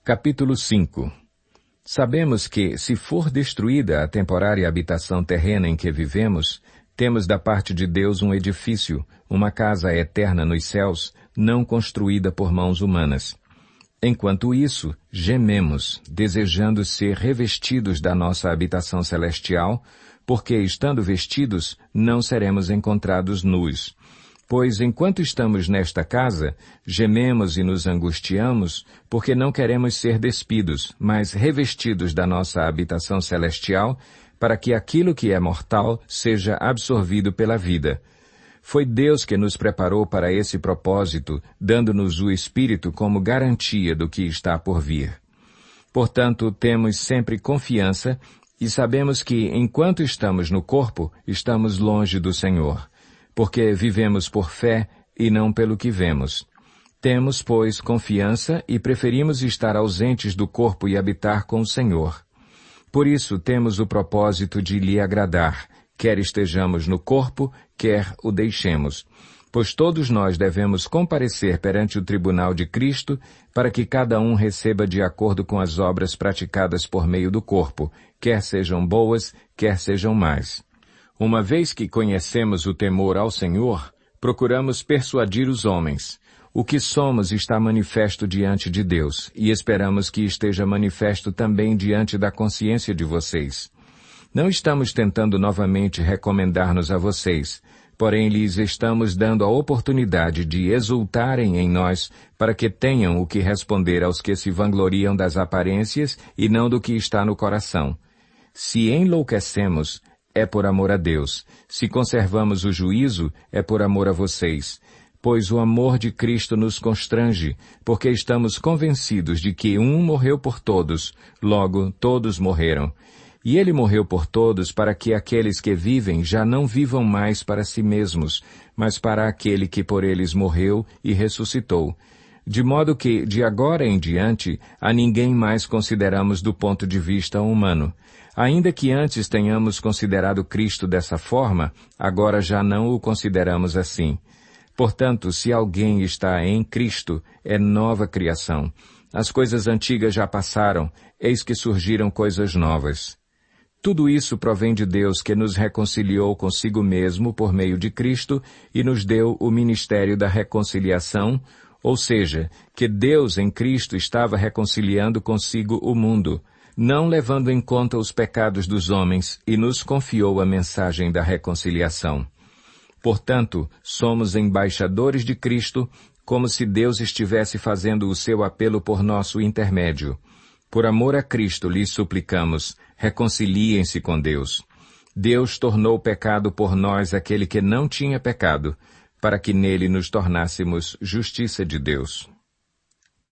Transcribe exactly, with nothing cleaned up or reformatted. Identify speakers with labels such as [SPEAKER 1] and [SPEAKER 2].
[SPEAKER 1] Capítulo cinco. Sabemos que, se for destruída a temporária habitação terrena em que vivemos, temos da parte de Deus um edifício, uma casa eterna nos céus, não construída por mãos humanas. Enquanto isso, gememos, desejando ser revestidos da nossa habitação celestial, porque, estando vestidos, não seremos encontrados nus. Pois, enquanto estamos nesta casa, gememos e nos angustiamos, porque não queremos ser despidos, mas revestidos da nossa habitação celestial, para que aquilo que é mortal seja absorvido pela vida. Foi Deus que nos preparou para esse propósito, dando-nos o Espírito como garantia do que está por vir. Portanto, temos sempre confiança e sabemos que, enquanto estamos no corpo, estamos longe do Senhor, porque vivemos por fé e não pelo que vemos. Temos, pois, confiança e preferimos estar ausentes do corpo e habitar com o Senhor. Por isso temos o propósito de lhe agradar, quer estejamos no corpo, quer o deixemos. Pois todos nós devemos comparecer perante o tribunal de Cristo, para que cada um receba de acordo com as obras praticadas por meio do corpo, quer sejam boas, quer sejam más. Uma vez que conhecemos o temor ao Senhor, procuramos persuadir os homens. O que somos está manifesto diante de Deus, e esperamos que esteja manifesto também diante da consciência de vocês. Não estamos tentando novamente recomendar-nos a vocês, porém lhes estamos dando a oportunidade de exultarem em nós, para que tenham o que responder aos que se vangloriam das aparências e não do que está no coração. Se enlouquecemos, é por amor a Deus. Se conservamos o juízo, é por amor a vocês. Pois o amor de Cristo nos constrange, porque estamos convencidos de que um morreu por todos, logo todos morreram. E ele morreu por todos para que aqueles que vivem já não vivam mais para si mesmos, mas para aquele que por eles morreu e ressuscitou. De modo que, de agora em diante, a ninguém mais consideramos do ponto de vista humano. Ainda que antes tenhamos considerado Cristo dessa forma, agora já não o consideramos assim. Portanto, se alguém está em Cristo, é nova criação. As coisas antigas já passaram, eis que surgiram coisas novas. Tudo isso provém de Deus, que nos reconciliou consigo mesmo por meio de Cristo e nos deu o ministério da reconciliação, ou seja, que Deus em Cristo estava reconciliando consigo o mundo, não levando em conta os pecados dos homens, e nos confiou a mensagem da reconciliação. Portanto, somos embaixadores de Cristo, como se Deus estivesse fazendo o seu apelo por nosso intermédio. Por amor a Cristo lhes suplicamos, reconciliem-se com Deus. Deus tornou pecado por nós aquele que não tinha pecado, para que nele nos tornássemos justiça de Deus.